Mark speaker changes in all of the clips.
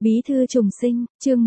Speaker 1: Bí thư trùng sinh, chương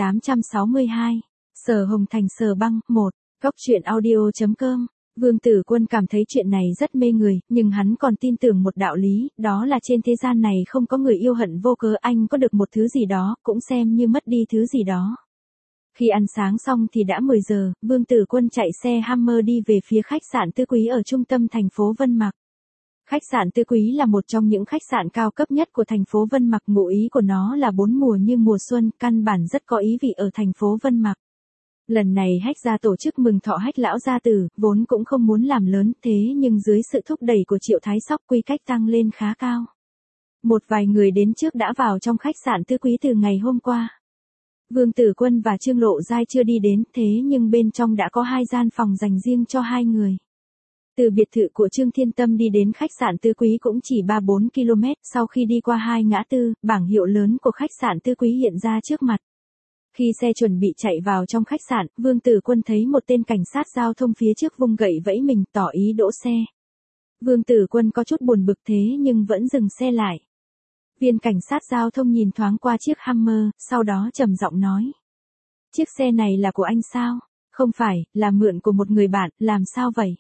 Speaker 1: 1862. Sở Hồng Thành Sở Băng, 1. Góc truyện audio.com. Vương Tử Quân cảm thấy chuyện này rất mê người, nhưng hắn còn tin tưởng một đạo lý, đó là trên thế gian này không có người yêu hận vô cớ. Anh có được một thứ gì đó, cũng xem như mất đi thứ gì đó. Khi ăn sáng xong thì đã 10 giờ, Vương Tử Quân chạy xe Hummer đi về phía khách sạn Tứ Quý ở trung tâm thành phố Vân Mạc. Khách sạn Tứ Quý là một trong những khách sạn cao cấp nhất của thành phố Vân Mạc, ngụ ý của nó là 4 mùa như mùa xuân, căn bản rất có ý vị ở thành phố Vân Mạc. Lần này Hách gia tổ chức mừng thọ Hách lão gia tử, vốn cũng không muốn làm lớn, thế nhưng dưới sự thúc đẩy của Triệu Thái Sóc, quy cách tăng lên khá cao. Một vài người đến trước đã vào trong khách sạn Tứ Quý từ ngày hôm qua. Vương Tử Quân và Trương Lộ Giai chưa đi đến, thế nhưng bên trong đã có 2 gian phòng dành riêng cho 2 người. Từ biệt thự của Trương Thiên Tâm đi đến khách sạn Tứ Quý cũng chỉ 3-4 km, sau khi đi qua 2 ngã tư, bảng hiệu lớn của khách sạn Tứ Quý hiện ra trước mặt. Khi xe chuẩn bị chạy vào trong khách sạn, Vương Tử Quân thấy một tên cảnh sát giao thông phía trước vung gậy vẫy mình, tỏ ý đỗ xe. Vương Tử Quân có chút buồn bực thế nhưng vẫn dừng xe lại. Viên cảnh sát giao thông nhìn thoáng qua chiếc Hummer, sau đó trầm giọng nói. Chiếc xe này là của anh sao? Không phải, là mượn của một người bạn, làm sao vậy?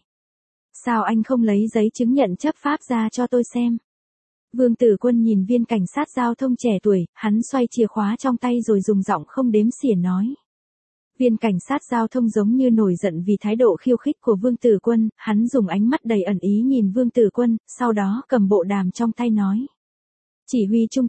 Speaker 1: Sao anh không lấy giấy chứng nhận chấp pháp ra cho tôi xem? Vương Tử Quân nhìn viên cảnh sát giao thông trẻ tuổi, hắn xoay chìa khóa trong tay rồi dùng giọng không đếm xỉa nói. Viên cảnh sát giao thông giống như nổi giận vì thái độ khiêu khích của Vương Tử Quân, hắn dùng ánh mắt đầy ẩn ý nhìn Vương Tử Quân, sau đó cầm bộ đàm trong tay nói. Chỉ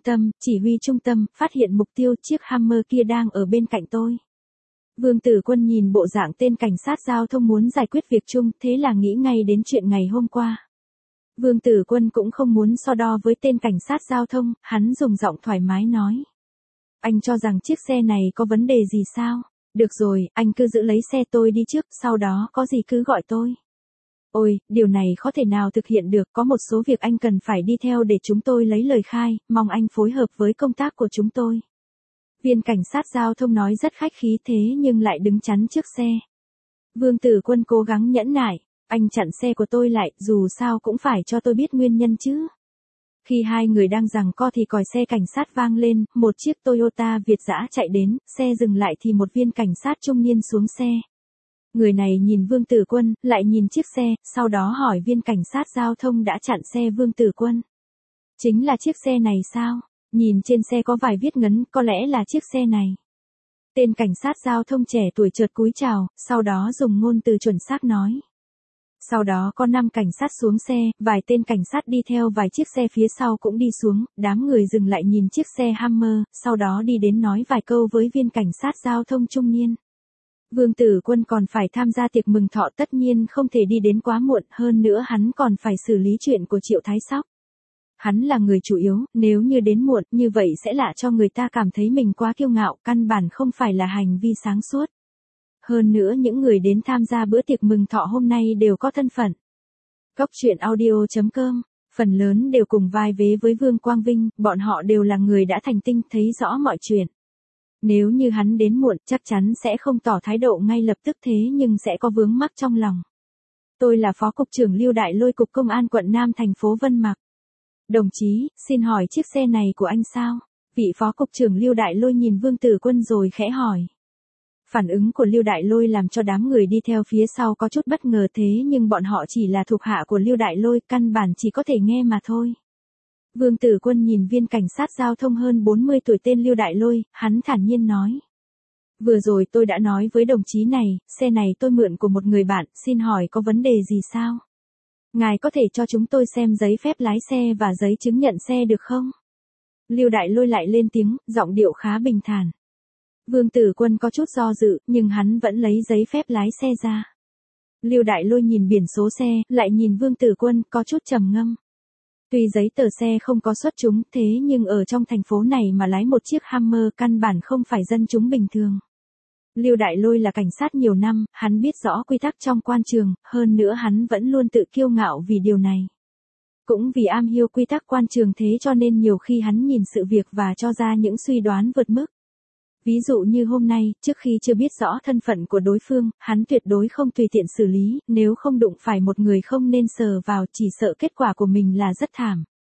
Speaker 1: huy trung tâm, phát hiện mục tiêu, chiếc Hummer kia đang ở bên cạnh tôi. Vương Tử Quân nhìn bộ dạng tên cảnh sát giao thông muốn giải quyết việc chung, thế là nghĩ ngay đến chuyện ngày hôm qua. Vương Tử Quân cũng không muốn so đo với tên cảnh sát giao thông, hắn dùng giọng thoải mái nói. Anh cho rằng chiếc xe này có vấn đề gì sao? Được rồi, anh cứ giữ lấy xe tôi đi trước, sau đó có gì cứ gọi tôi. Ôi, điều này khó thể nào thực hiện được, có một số việc anh cần phải đi theo để chúng tôi lấy lời khai, mong anh phối hợp với công tác của chúng tôi. Viên cảnh sát giao thông nói rất khách khí thế nhưng lại đứng chắn trước xe. Vương Tử Quân cố gắng nhẫn nại, anh chặn xe của tôi lại, dù sao cũng phải cho tôi biết nguyên nhân chứ. Khi hai người đang giằng co thì còi xe cảnh sát vang lên, một chiếc Toyota Việt dã chạy đến, xe dừng lại thì một viên cảnh sát trung niên xuống xe. Người này nhìn Vương Tử Quân, lại nhìn chiếc xe, sau đó hỏi viên cảnh sát giao thông đã chặn xe Vương Tử Quân. Chính là chiếc xe này sao? Nhìn trên xe có vài viết ngấn, có lẽ là chiếc xe này. Tên cảnh sát giao thông trẻ tuổi chợt cúi chào, sau đó dùng ngôn từ chuẩn xác nói. Sau đó có 5 cảnh sát xuống xe, vài tên cảnh sát đi theo vài chiếc xe phía sau cũng đi xuống, đám người dừng lại nhìn chiếc xe Hummer, sau đó đi đến nói vài câu với viên cảnh sát giao thông trung niên. Vương Tử Quân còn phải tham gia tiệc mừng thọ, tất nhiên không thể đi đến quá muộn, hơn nữa hắn còn phải xử lý chuyện của Triệu Thái Sóc. Hắn là người chủ yếu, nếu như đến muộn, như vậy sẽ lạ cho người ta cảm thấy mình quá kiêu ngạo, căn bản không phải là hành vi sáng suốt. Hơn nữa những người đến tham gia bữa tiệc mừng thọ hôm nay đều có thân phận. Góc truyện audio.com, phần lớn đều cùng vai vế với Vương Quang Vinh, bọn họ đều là người đã thành tinh, thấy rõ mọi chuyện. Nếu như hắn đến muộn, chắc chắn sẽ không tỏ thái độ ngay lập tức thế nhưng sẽ có vướng mắc trong lòng. Tôi là Phó Cục trưởng Lưu Đại Lôi Cục Công an quận Nam thành phố Vân Mạc. Đồng chí, xin hỏi chiếc xe này của anh sao? Vị Phó Cục trưởng Lưu Đại Lôi nhìn Vương Tử Quân rồi khẽ hỏi. Phản ứng của Lưu Đại Lôi làm cho đám người đi theo phía sau có chút bất ngờ thế nhưng bọn họ chỉ là thuộc hạ của Lưu Đại Lôi, căn bản chỉ có thể nghe mà thôi. Vương Tử Quân nhìn viên cảnh sát giao thông hơn 40 tuổi tên Lưu Đại Lôi, hắn thản nhiên nói. Vừa rồi tôi đã nói với đồng chí này, xe này tôi mượn của một người bạn, xin hỏi có vấn đề gì sao? Ngài có thể cho chúng tôi xem giấy phép lái xe và giấy chứng nhận xe được không? Lưu Đại Lôi lại lên tiếng, giọng điệu khá bình thản. Vương Tử Quân có chút do dự, nhưng hắn vẫn lấy giấy phép lái xe ra. Lưu Đại Lôi nhìn biển số xe, lại nhìn Vương Tử Quân, có chút trầm ngâm. Tuy giấy tờ xe không có xuất chúng, thế nhưng ở trong thành phố này mà lái một chiếc Hummer căn bản không phải dân chúng bình thường. Lưu Đại Lôi là cảnh sát nhiều năm, hắn biết rõ quy tắc trong quan trường, hơn nữa hắn vẫn luôn tự kiêu ngạo vì điều này. Cũng vì am hiểu quy tắc quan trường thế cho nên nhiều khi hắn nhìn sự việc và cho ra những suy đoán vượt mức. Ví dụ như hôm nay, trước khi chưa biết rõ thân phận của đối phương, hắn tuyệt đối không tùy tiện xử lý, nếu không đụng phải một người không nên sờ vào chỉ sợ kết quả của mình là rất thảm.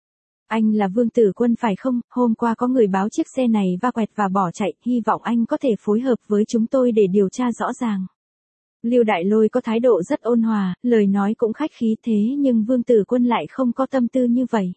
Speaker 1: Anh là Vương Tử Quân phải không? Hôm qua có người báo chiếc xe này va quẹt và bỏ chạy, hy vọng anh có thể phối hợp với chúng tôi để điều tra rõ ràng. Lưu Đại Lôi có thái độ rất ôn hòa, lời nói cũng khách khí thế nhưng Vương Tử Quân lại không có tâm tư như vậy.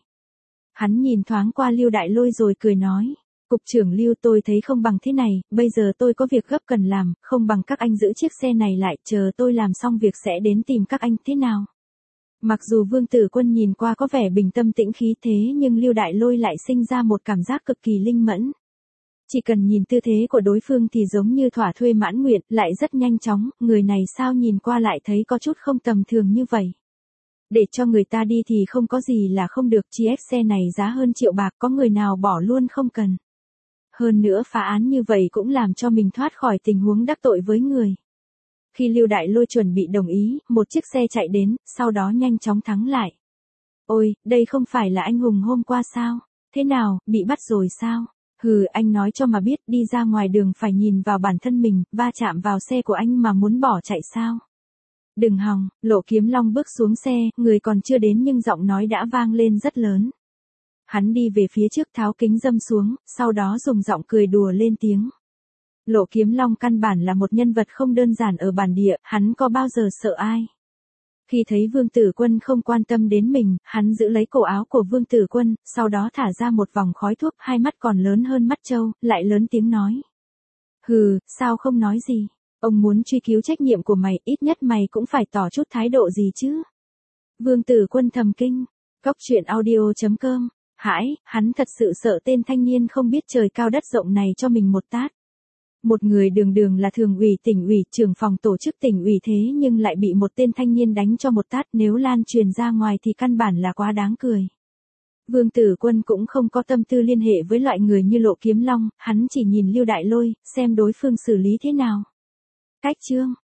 Speaker 1: Hắn nhìn thoáng qua Lưu Đại Lôi rồi cười nói. Cục trưởng Lưu, tôi thấy không bằng thế này, bây giờ tôi có việc gấp cần làm, không bằng các anh giữ chiếc xe này lại, chờ tôi làm xong việc sẽ đến tìm các anh, thế nào? Mặc dù Vương Tử Quân nhìn qua có vẻ bình tâm tĩnh khí thế nhưng Lưu Đại Lôi lại sinh ra một cảm giác cực kỳ linh mẫn. Chỉ cần nhìn tư thế của đối phương thì giống như thỏa thuê mãn nguyện, lại rất nhanh chóng, người này sao nhìn qua lại thấy có chút không tầm thường như vậy. Để cho người ta đi thì không có gì là không được, chi ép xe này giá hơn triệu bạc, có người nào bỏ luôn không cần. Hơn nữa phá án như vậy cũng làm cho mình thoát khỏi tình huống đắc tội với người. Khi Lưu Đại Lôi chuẩn bị đồng ý, một chiếc xe chạy đến, sau đó nhanh chóng thắng lại. Ôi, đây không phải là anh hùng hôm qua sao? Thế nào, bị bắt rồi sao? Hừ, anh nói cho mà biết, đi ra ngoài đường phải nhìn vào bản thân mình, va chạm vào xe của anh mà muốn bỏ chạy sao? Đừng hòng, Lộ Kiếm Long bước xuống xe, người còn chưa đến nhưng giọng nói đã vang lên rất lớn. Hắn đi về phía trước tháo kính râm xuống, sau đó dùng giọng cười đùa lên tiếng. Lộ Kiếm Long căn bản là một nhân vật không đơn giản ở bản địa, hắn có bao giờ sợ ai. Khi thấy Vương Tử Quân không quan tâm đến mình, hắn giữ lấy cổ áo của Vương Tử Quân, sau đó thả ra một vòng khói thuốc, hai mắt còn lớn hơn mắt trâu, lại lớn tiếng nói. Hừ, sao không nói gì? Ông muốn truy cứu trách nhiệm của mày, ít nhất mày cũng phải tỏ chút thái độ gì chứ. Vương Tử Quân thầm kinh. Cóc truyện audio.com. Hãi, hắn thật sự sợ tên thanh niên không biết trời cao đất rộng này cho mình một tát. Một người đường đường là thường ủy tỉnh ủy, trưởng phòng tổ chức tỉnh ủy thế nhưng lại bị một tên thanh niên đánh cho một tát, nếu lan truyền ra ngoài thì căn bản là quá đáng cười. Vương Tử Quân cũng không có tâm tư liên hệ với loại người như Lộ Kiếm Long, hắn chỉ nhìn Lưu Đại Lôi, xem đối phương xử lý thế nào. Cách chương